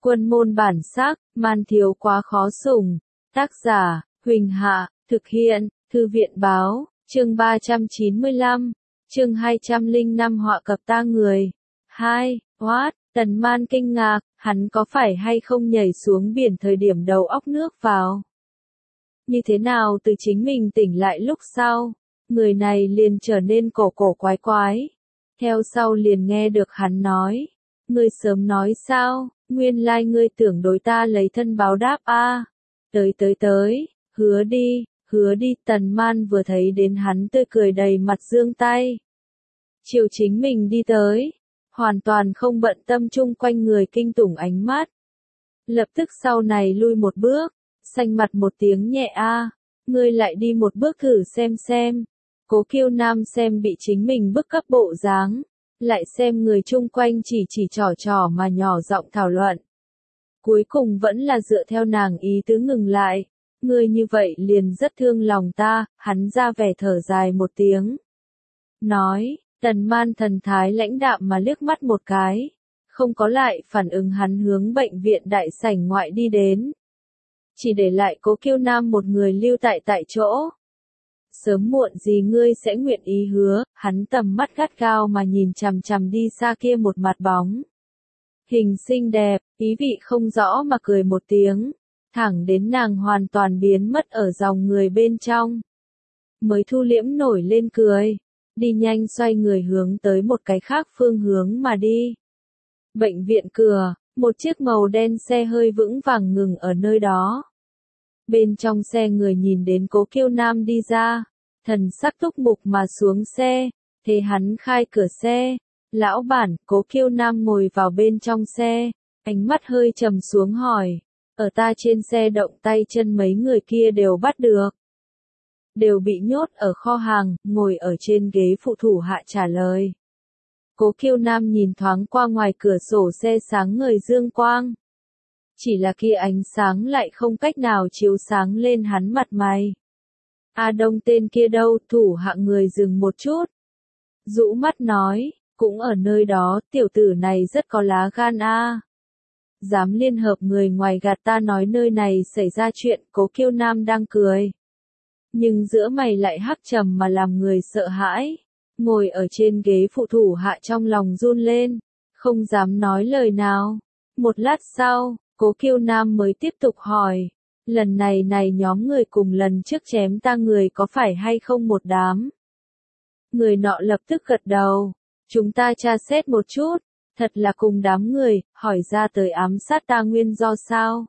Quân môn bản sắc, man thiếu quá khó sủng. Tác giả, Huỳnh Hạ, thực hiện, Thư viện báo, chương 395, chương 205 họa cập ta người. 2. What? Tần Man kinh ngạc, hắn có phải hay không nhảy xuống biển thời điểm đầu óc nước vào? Như thế nào từ chính mình tỉnh lại lúc sau, người này liền trở nên cổ cổ quái quái. Theo sau liền nghe được hắn nói, ngươi sớm nói sao, nguyên lai ngươi tưởng đối ta lấy thân báo đáp a. Tới, hứa đi, Tần Man vừa thấy đến hắn tươi cười đầy mặt giương tay. Chiều chính mình đi tới, hoàn toàn không bận tâm chung quanh người kinh tủng ánh mắt. Lập tức sau này lui một bước, xanh mặt một tiếng nhẹ a, ngươi lại đi một bước thử xem. Cố Kiêu Nam xem bị chính mình bức cấp bộ dáng, lại xem người chung quanh chỉ trò mà nhỏ giọng thảo luận. Cuối cùng vẫn là dựa theo nàng ý tứ ngừng lại, ngươi như vậy liền rất thương lòng ta, hắn ra vẻ thở dài một tiếng. Nói, Tần Man thần thái lãnh đạm mà liếc mắt một cái, không có lại phản ứng hắn hướng bệnh viện đại sảnh ngoại đi đến. Chỉ để lại Cố Kiêu Nam một người lưu tại chỗ. Sớm muộn gì ngươi sẽ nguyện ý hứa, hắn tầm mắt gắt gao mà nhìn chằm đi xa kia một mặt bóng. Hình xinh đẹp, ý vị không rõ mà cười một tiếng, thẳng đến nàng hoàn toàn biến mất ở dòng người bên trong. Mới thu liễm nổi lên cười, đi nhanh xoay người hướng tới một cái khác phương hướng mà đi. Bệnh viện cửa, một chiếc màu đen xe hơi vững vàng ngừng ở nơi đó. Bên trong xe người nhìn đến Cố Kiêu Nam đi ra, thần sắc túc mục mà xuống xe, thế hắn khai cửa xe. Lão bản, Cố Kiêu Nam ngồi vào bên trong xe, ánh mắt hơi trầm xuống hỏi, ở ta trên xe động tay chân mấy người kia đều bắt được. Đều bị nhốt ở kho hàng, ngồi ở trên ghế phụ thủ hạ trả lời. Cố Kiêu Nam nhìn thoáng qua ngoài cửa sổ xe sáng ngời dương quang. Chỉ là kia ánh sáng lại không cách nào chiếu sáng lên hắn mặt mày. A Đông tên kia đâu, thủ hạ người dừng một chút. Rũ mắt nói, cũng ở nơi đó, tiểu tử này rất có lá gan a. Dám liên hợp người ngoài gạt ta nói nơi này xảy ra chuyện. Cố Kiêu Nam đang cười. Nhưng giữa mày lại hắc trầm mà làm người sợ hãi. Ngồi ở trên ghế phụ thủ hạ trong lòng run lên, không dám nói lời nào. Một lát sau, Cố Kiêu Nam mới tiếp tục hỏi, lần này nhóm người cùng lần trước chém ta người có phải hay không một đám? Người nọ lập tức gật đầu, chúng ta tra xét một chút, thật là cùng đám người, hỏi ra tới ám sát ta nguyên do sao?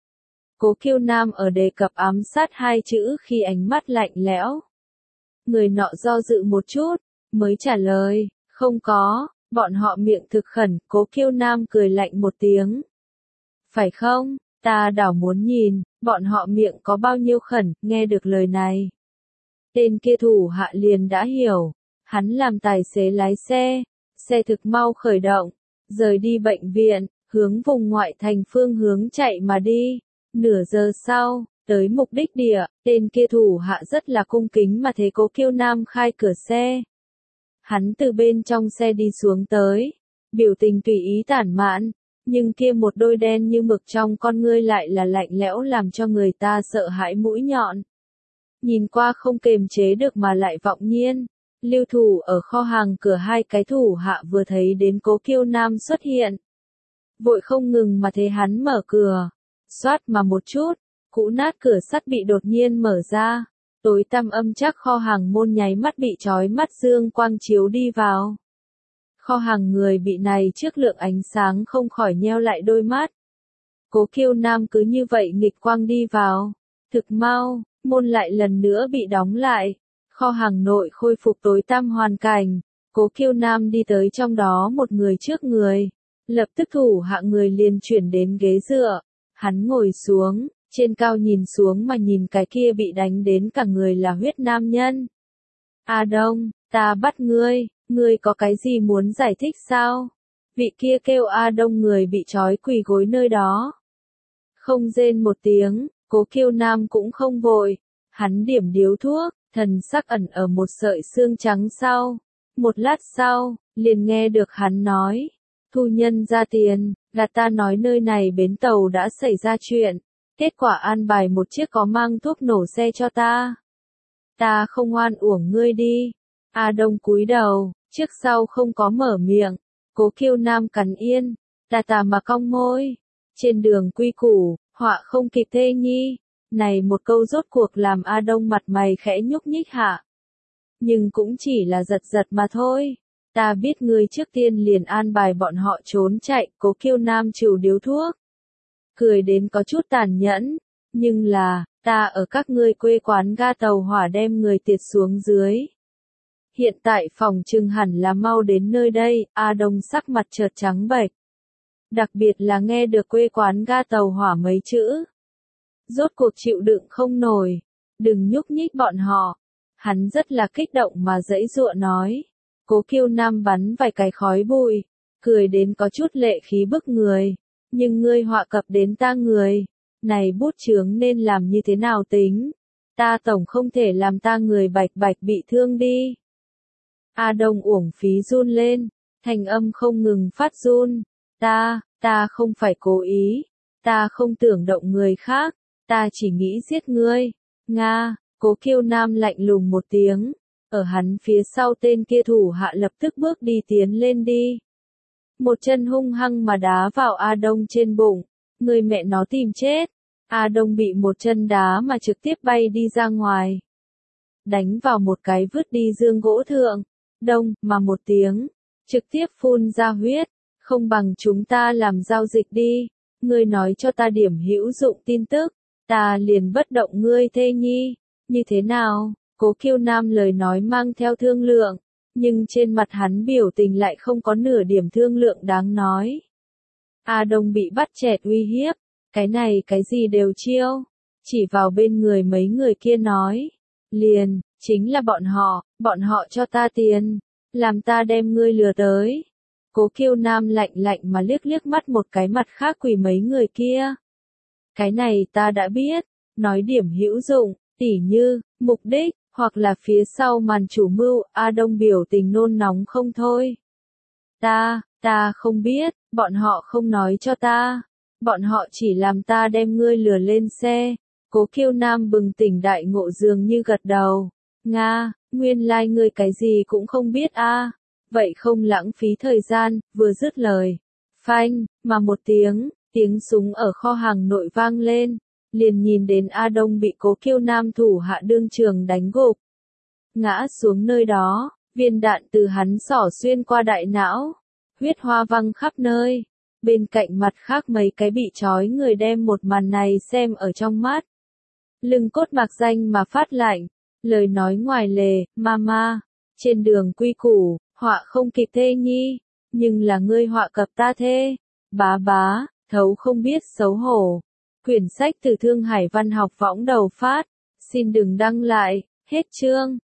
Cố Kiêu Nam ở đề cập ám sát hai chữ khi ánh mắt lạnh lẽo. Người nọ do dự một chút, mới trả lời, không có, bọn họ miệng thực khẩn. Cố Kiêu Nam cười lạnh một tiếng. Phải không, ta đảo muốn nhìn, bọn họ miệng có bao nhiêu khẩn. Nghe được lời này, tên kia thủ hạ liền đã hiểu, hắn làm tài xế lái xe, xe thực mau khởi động, rời đi bệnh viện, hướng vùng ngoại thành phương hướng chạy mà đi. Nửa giờ sau, tới mục đích địa, tên kia thủ hạ rất là cung kính mà thấy Cố Kiêu Nam khai cửa xe. Hắn từ bên trong xe đi xuống tới, biểu tình tùy ý tản mạn, nhưng kia một đôi đen như mực trong con ngươi lại là lạnh lẽo làm cho người ta sợ hãi mũi nhọn. Nhìn qua không kềm chế được mà lại vọng nhiên. Lưu thủ ở kho hàng cửa hai cái thủ hạ vừa thấy đến Cố Kiêu Nam xuất hiện. Vội không ngừng mà thấy hắn mở cửa. Xoát mà một chút, cũ nát cửa sắt bị đột nhiên mở ra. Tối tăm âm chắc kho hàng môn nháy mắt bị chói mắt dương quang chiếu đi vào. Kho hàng người bị này trước lượng ánh sáng không khỏi nheo lại đôi mắt. Cố Kiêu Nam cứ như vậy nghịch quang đi vào. Thực mau, môn lại lần nữa bị đóng lại. Kho hàng nội khôi phục tối tăm hoàn cảnh. Cố Kiêu Nam đi tới trong đó một người trước người. Lập tức thủ hạ người liền chuyển đến ghế dựa. Hắn ngồi xuống, trên cao nhìn xuống mà nhìn cái kia bị đánh đến cả người là huyết nam nhân. A Đông, ta bắt ngươi có cái gì muốn giải thích sao? Vị kia kêu A Đông người bị trói quỳ gối nơi đó. Không rên một tiếng, Cố Kiêu Nam cũng không vội. Hắn điểm điếu thuốc, thần sắc ẩn ở một sợi xương trắng sau. Một lát sau, liền nghe được hắn nói, thu nhân ra tiền, là ta nói nơi này bến tàu đã xảy ra chuyện, kết quả an bài một chiếc có mang thuốc nổ xe cho ta. Ta không oan uổng ngươi đi. A Đông cúi đầu, trước sau không có mở miệng. Cố Kiêu Nam cắn yên, tà mà cong môi. Trên đường quy củ, họa không kịp thê nhi. Này một câu rốt cuộc làm A Đông mặt mày khẽ nhúc nhích hạ. Nhưng cũng chỉ là giật giật mà thôi. Ta biết ngươi trước tiên liền an bài bọn họ trốn chạy, Cố Kiêu Nam chịu điếu thuốc. Cười đến có chút tàn nhẫn, nhưng là, ta ở các ngươi quê quán ga tàu hỏa đem người tiệt xuống dưới. Hiện tại phòng trừng hẳn là mau đến nơi đây, A Đông sắc mặt chợt trắng bệch. Đặc biệt là nghe được quê quán ga tàu hỏa mấy chữ. Rốt cuộc chịu đựng không nổi, đừng nhúc nhích bọn họ. Hắn rất là kích động mà giãy giụa nói. Cố Kiêu Nam bắn vài cái khói bụi, cười đến có chút lệ khí bức người. Nhưng ngươi họa cập đến ta người, này bút chướng nên làm như thế nào tính? Ta tổng không thể làm ta người bạch bạch bị thương đi. A Đông uổng phí run lên, thanh âm không ngừng phát run. Ta không phải cố ý, ta không tưởng động người khác, ta chỉ nghĩ giết ngươi. Nga, Cố Kiêu Nam lạnh lùng một tiếng, ở hắn phía sau tên kia thủ hạ lập tức bước đi tiến lên đi. Một chân hung hăng mà đá vào A Đông trên bụng, người mẹ nó tìm chết. A Đông bị một chân đá mà trực tiếp bay đi ra ngoài. Đánh vào một cái vứt đi dương gỗ thượng, đông mà một tiếng, trực tiếp phun ra huyết, không bằng chúng ta làm giao dịch đi, ngươi nói cho ta điểm hữu dụng tin tức, ta liền bất động ngươi thê nhi, như thế nào? Cố Kiêu Nam lời nói mang theo thương lượng. Nhưng trên mặt hắn biểu tình lại không có nửa điểm thương lượng đáng nói. A Đông bị bắt chẹt uy hiếp, cái này cái gì đều chiêu, chỉ vào bên người mấy người kia nói, liền, chính là bọn họ cho ta tiền, làm ta đem ngươi lừa tới. Cố Kiêu Nam lạnh lạnh mà liếc liếc mắt một cái mặt khác quỳ mấy người kia. Cái này ta đã biết, nói điểm hữu dụng, tỉ như, mục đích, hoặc là phía sau màn chủ mưu, A Đông biểu tình nôn nóng không thôi. Ta không biết, bọn họ không nói cho ta. Bọn họ chỉ làm ta đem ngươi lừa lên xe. Cố Kiêu Nam bừng tỉnh đại ngộ dường như gật đầu. Nga, nguyên lai ngươi cái gì cũng không biết a. Vậy không lãng phí thời gian, vừa dứt lời. Phanh, mà một tiếng súng ở kho hàng nội vang lên. Liền nhìn đến A Đông bị Cố Kiêu Nam thủ hạ đương trường đánh gục. Ngã xuống nơi đó, viên đạn từ hắn xỏ xuyên qua đại não. Huyết hoa văng khắp nơi. Bên cạnh mặt khác mấy cái bị trói người đem một màn này xem ở trong mắt. Lưng cốt mạc danh mà phát lạnh. Lời nói ngoài lề, mama. Trên đường quy củ, họa không kịp thê nhi. Nhưng là ngươi họa cập ta thê. Bá, thấu không biết xấu hổ. Quyển sách từ Thương Hải Văn học võng đầu phát. Xin đừng đăng lại, hết chương.